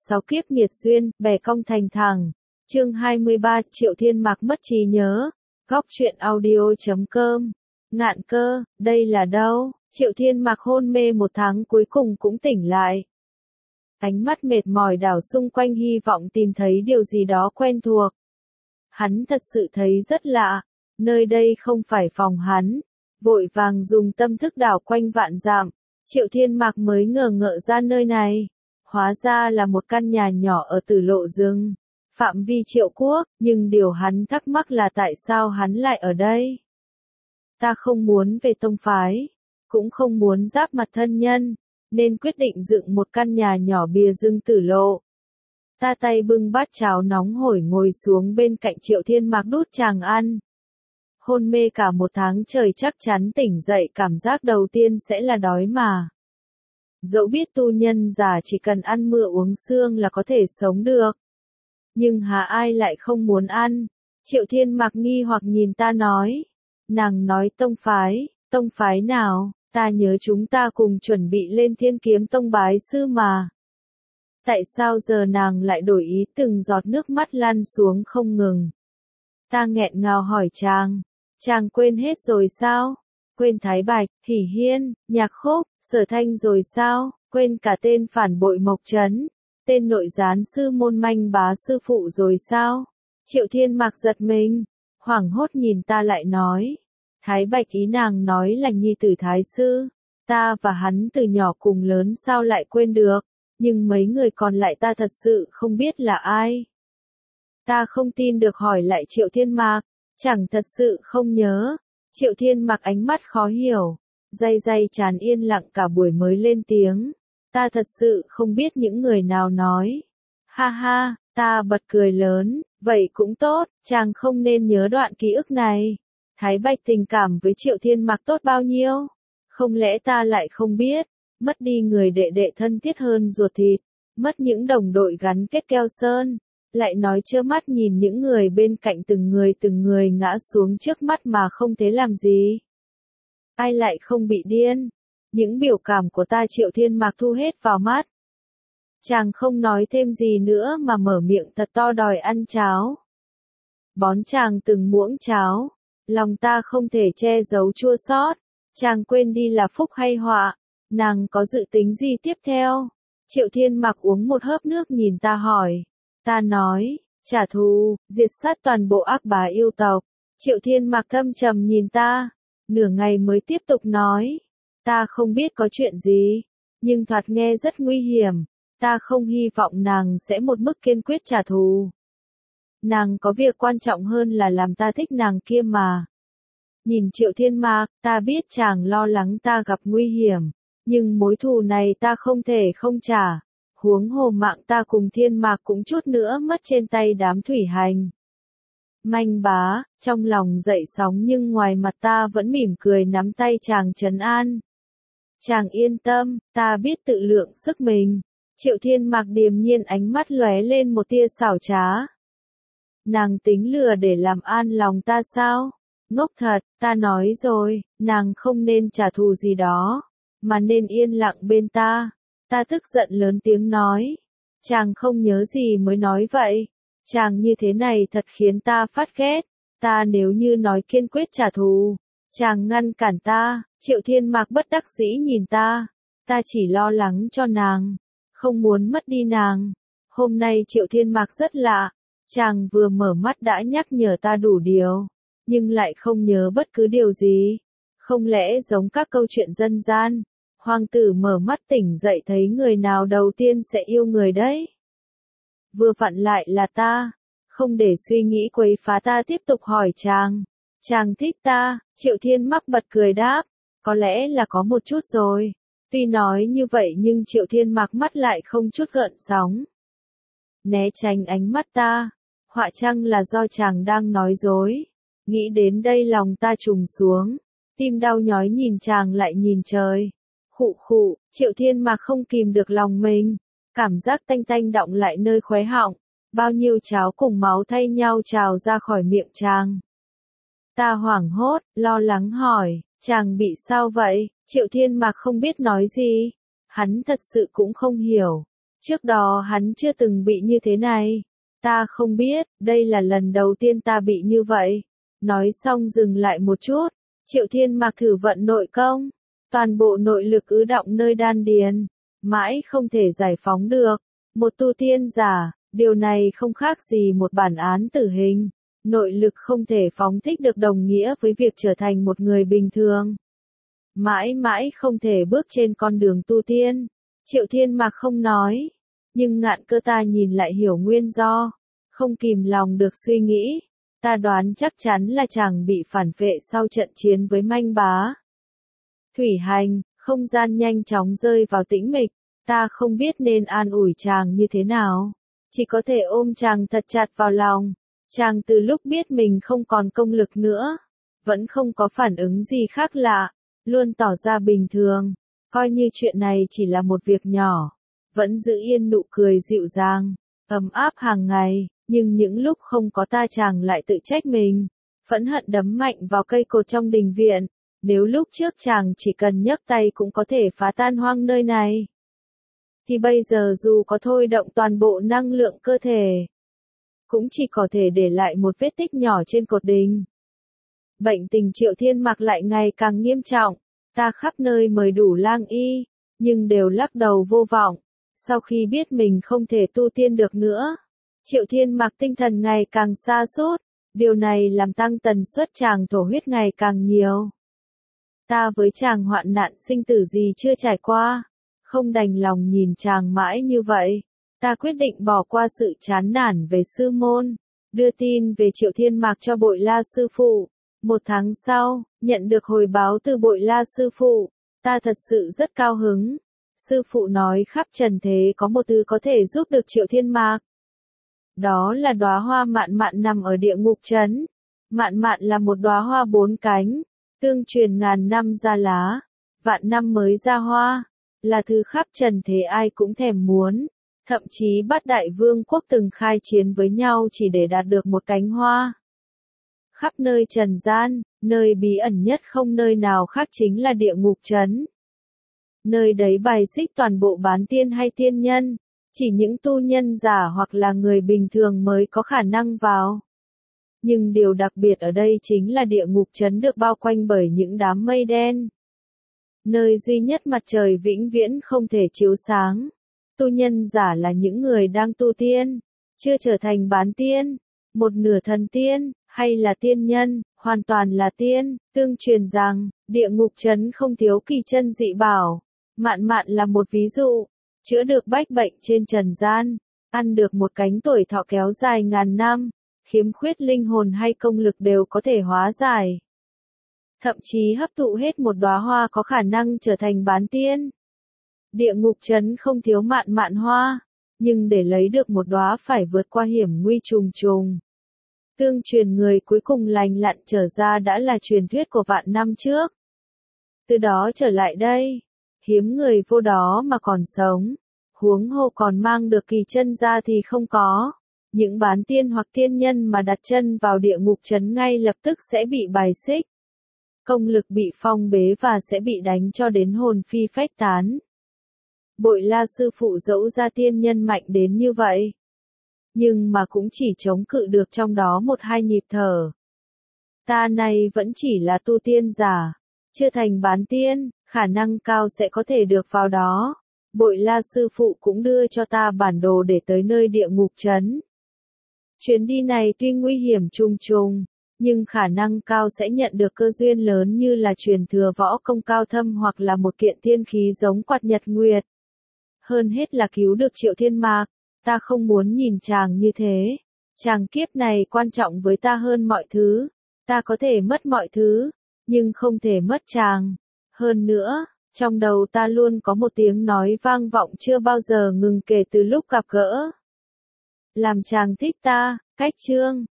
6 kiếp nghiệt duyên, bè cong thành thẳng. Chương 23, Triệu Thiên Mạc mất trí nhớ. Góc truyện audio.com. Ngạn Cơ, đây là đâu? Triệu Thiên Mạc hôn mê 1 tháng cuối cùng cũng tỉnh lại. Ánh mắt mệt mỏi đảo xung quanh hy vọng tìm thấy điều gì đó quen thuộc. Hắn thật sự thấy rất lạ, nơi đây không phải phòng hắn. Vội vàng dùng tâm thức đảo quanh vạn dặm, Triệu Thiên Mạc mới ngờ ngợ ra nơi này. Hóa ra là một căn nhà nhỏ ở Tử Lộ rừng, phạm vi Triệu Quốc, nhưng điều hắn thắc mắc là tại sao hắn lại ở đây. Ta không muốn về tông phái, cũng không muốn giáp mặt thân nhân, nên quyết định dựng một căn nhà nhỏ bìa rừng Tử Lộ. Ta tay bưng bát cháo nóng hổi ngồi xuống bên cạnh Triệu Thiên Mạc đút chàng ăn. Hôn mê cả 1 tháng trời chắc chắn tỉnh dậy cảm giác đầu tiên sẽ là đói mà. Dẫu biết tu nhân già chỉ cần ăn mưa uống sương là có thể sống được. Nhưng há ai lại không muốn ăn? Triệu Thiên Mạc nghi hoặc nhìn ta nói. Nàng nói tông phái nào? Ta nhớ chúng ta cùng chuẩn bị lên Thiên Kiếm Tông bái sư mà. Tại sao giờ nàng lại đổi ý, từng giọt nước mắt lăn xuống không ngừng? Ta nghẹn ngào hỏi chàng quên hết rồi sao? Quên Thái Bạch, Hỉ Hiên, Nhạc Khúc, Sở Thanh rồi sao? Quên cả tên phản bội Mộc Trấn, tên nội gián sư môn manh bá sư phụ rồi sao? Triệu Thiên Mạc giật mình, hoảng hốt nhìn ta lại nói. Thái Bạch ý nàng nói là nhi tử Thái sư, ta và hắn từ nhỏ cùng lớn sao lại quên được, nhưng mấy người còn lại ta thật sự không biết là ai. Ta không tin được hỏi lại Triệu Thiên Mạc, chẳng thật sự không nhớ. Triệu Thiên Mạc ánh mắt khó hiểu, day chán yên lặng cả buổi mới lên tiếng. Ta thật sự không biết những người nào nói. Ha ha, ta bật cười lớn, vậy cũng tốt, chàng không nên nhớ đoạn ký ức này. Thái Bạch tình cảm với Triệu Thiên Mạc tốt bao nhiêu? Không lẽ ta lại không biết, mất đi người đệ đệ thân thiết hơn ruột thịt, mất những đồng đội gắn kết keo sơn, lại nói trơ mắt nhìn những người bên cạnh từng người ngã xuống trước mắt mà không thể làm gì. Ai lại không bị điên? Những biểu cảm của ta Triệu Thiên Mạc thu hết vào mắt. Chàng không nói thêm gì nữa mà mở miệng thật to đòi ăn cháo. Bón chàng từng muỗng cháo, lòng ta không thể che giấu chua xót. Chàng quên đi là phúc hay họa, nàng có dự tính gì tiếp theo? Triệu Thiên Mạc uống một hớp nước nhìn ta hỏi. Ta nói, trả thù, diệt sát toàn bộ ác bá yêu tộc. Triệu Thiên Mạc thâm trầm nhìn ta, nửa ngày mới tiếp tục nói. Ta không biết có chuyện gì, nhưng thoạt nghe rất nguy hiểm. Ta không hy vọng nàng sẽ một mức kiên quyết trả thù. Nàng có việc quan trọng hơn là làm ta thích nàng kia mà. Nhìn Triệu Thiên Mạc, ta biết chàng lo lắng ta gặp nguy hiểm, nhưng mối thù này ta không thể không trả. Huống hồ mạng ta cùng Thiên Mạc cũng chút nữa mất trên tay đám thủy hành. Manh bá, trong lòng dậy sóng nhưng ngoài mặt ta vẫn mỉm cười nắm tay chàng trấn an. Chàng yên tâm, ta biết tự lượng sức mình. Triệu Thiên Mạc điềm nhiên ánh mắt lóe lên một tia xảo trá. Nàng tính lừa để làm an lòng ta sao? Ngốc thật, ta nói rồi, nàng không nên trả thù gì đó, mà nên yên lặng bên ta. Ta tức giận lớn tiếng nói. Chàng không nhớ gì mới nói vậy. Chàng như thế này thật khiến ta phát ghét. Ta nếu như nói kiên quyết trả thù, chàng ngăn cản ta. Triệu Thiên Mạc bất đắc dĩ nhìn ta. Ta chỉ lo lắng cho nàng, không muốn mất đi nàng. Hôm nay Triệu Thiên Mạc rất lạ. Chàng vừa mở mắt đã nhắc nhở ta đủ điều, nhưng lại không nhớ bất cứ điều gì. Không lẽ giống các câu chuyện dân gian, hoàng tử mở mắt tỉnh dậy thấy người nào đầu tiên sẽ yêu người đấy? Vừa vặn lại là ta. Không để suy nghĩ quấy phá ta tiếp tục hỏi chàng. Chàng thích ta? Triệu Thiên Mạc bật cười đáp. Có lẽ là có một chút rồi. Tuy nói như vậy nhưng Triệu Thiên Mạc mắt lại không chút gợn sóng. Né tránh ánh mắt ta. Họa chăng là do chàng đang nói dối? Nghĩ đến đây lòng ta trùng xuống. Tim đau nhói nhìn chàng lại nhìn trời. Khụ, Triệu Thiên Mạc không kìm được lòng mình. Cảm giác tanh tanh đọng lại nơi khóe họng. Bao nhiêu cháo cùng máu thay nhau trào ra khỏi miệng chàng. Ta hoảng hốt, lo lắng hỏi, chàng bị sao vậy? Triệu Thiên Mạc không biết nói gì. Hắn thật sự cũng không hiểu. Trước đó hắn chưa từng bị như thế này. Ta không biết, đây là lần đầu tiên ta bị như vậy. Nói xong dừng lại một chút, Triệu Thiên Mạc thử vận nội công. Toàn bộ nội lực ứ đọng nơi đan điền, mãi không thể giải phóng được. Một tu tiên giả, điều này không khác gì một bản án tử hình. Nội lực không thể phóng thích được đồng nghĩa với việc trở thành một người bình thường. Mãi mãi không thể bước trên con đường tu tiên. Triệu Thiên Mạc không nói, nhưng Ngạn Cơ ta nhìn lại hiểu nguyên do, không kìm lòng được suy nghĩ. Ta đoán chắc chắn là chàng bị phản vệ sau trận chiến với Manh Bá. Thủy Hành, không gian nhanh chóng rơi vào tĩnh mịch, ta không biết nên an ủi chàng như thế nào. Chỉ có thể ôm chàng thật chặt vào lòng. Chàng từ lúc biết mình không còn công lực nữa, vẫn không có phản ứng gì khác lạ, luôn tỏ ra bình thường, coi như chuyện này chỉ là một việc nhỏ, vẫn giữ yên nụ cười dịu dàng, ấm áp hàng ngày, nhưng những lúc không có ta chàng lại tự trách mình, phẫn hận đấm mạnh vào cây cột trong đình viện, nếu lúc trước chàng chỉ cần nhấc tay cũng có thể phá tan hoang nơi này, thì bây giờ dù có thôi động toàn bộ năng lượng cơ thể, cũng chỉ có thể để lại một vết tích nhỏ trên cột đình. Bệnh tình Triệu Thiên Mạc lại ngày càng nghiêm trọng, ta khắp nơi mời đủ lang y, nhưng đều lắc đầu vô vọng. Sau khi biết mình không thể tu tiên được nữa, Triệu Thiên Mạc tinh thần ngày càng sa sút, điều này làm tăng tần suất chàng thổ huyết ngày càng nhiều. Ta với chàng hoạn nạn sinh tử gì chưa trải qua, không đành lòng nhìn chàng mãi như vậy. Ta quyết định bỏ qua sự chán nản về sư môn, đưa tin về Triệu Thiên Mạc cho Bội La sư phụ. Một tháng sau, nhận được hồi báo từ Bội La sư phụ, ta thật sự rất cao hứng. Sư phụ nói khắp trần thế có một thứ có thể giúp được Triệu Thiên Mạc. Đó là đóa hoa mạn mạn nằm ở địa ngục trấn. Mạn mạn là một đóa hoa 4 cánh, tương truyền ngàn năm ra lá, vạn năm mới ra hoa, là thứ khắp trần thế ai cũng thèm muốn. Thậm chí Bát Đại Vương quốc từng khai chiến với nhau chỉ để đạt được một cánh hoa. Khắp nơi trần gian, nơi bí ẩn nhất không nơi nào khác chính là địa ngục trấn. Nơi đấy bài xích toàn bộ bán tiên hay tiên nhân, chỉ những tu nhân giả hoặc là người bình thường mới có khả năng vào. Nhưng điều đặc biệt ở đây chính là địa ngục trấn được bao quanh bởi những đám mây đen. Nơi duy nhất mặt trời vĩnh viễn không thể chiếu sáng. Tu nhân giả là những người đang tu tiên, chưa trở thành bán tiên, một nửa thần tiên, hay là tiên nhân, hoàn toàn là tiên. Tương truyền rằng, địa ngục trấn không thiếu kỳ chân dị bảo. Mạn mạn là một ví dụ, chữa được bách bệnh trên trần gian, ăn được một cánh tuổi thọ kéo dài ngàn năm, khiếm khuyết linh hồn hay công lực đều có thể hóa giải. Thậm chí hấp thụ hết một đóa hoa có khả năng trở thành bán tiên. Địa ngục trấn không thiếu mạn mạn hoa, nhưng để lấy được một đóa phải vượt qua hiểm nguy trùng trùng. Tương truyền người cuối cùng lành lặn trở ra đã là truyền thuyết của vạn năm trước. Từ đó trở lại đây, hiếm người vô đó mà còn sống, huống hồ còn mang được kỳ chân ra thì không có. Những bán tiên hoặc tiên nhân mà đặt chân vào địa ngục trấn ngay lập tức sẽ bị bài xích. Công lực bị phong bế và sẽ bị đánh cho đến hồn phi phách tán. Bội La sư phụ dẫu ra tiên nhân mạnh đến như vậy, nhưng mà cũng chỉ chống cự được trong đó 1-2 nhịp thở. Ta này vẫn chỉ là tu tiên giả, chưa thành bán tiên, khả năng cao sẽ có thể được vào đó. Bội La sư phụ cũng đưa cho ta bản đồ để tới nơi địa ngục trấn. Chuyến đi này tuy nguy hiểm trùng trùng, nhưng khả năng cao sẽ nhận được cơ duyên lớn như là truyền thừa võ công cao thâm hoặc là một kiện tiên khí giống quạt nhật nguyệt. Hơn hết là cứu được Triệu Thiên Mạc, ta không muốn nhìn chàng như thế. Chàng kiếp này quan trọng với ta hơn mọi thứ, ta có thể mất mọi thứ, nhưng không thể mất chàng. Hơn nữa, trong đầu ta luôn có một tiếng nói vang vọng chưa bao giờ ngừng kể từ lúc gặp gỡ. Làm chàng thích ta, cách chương.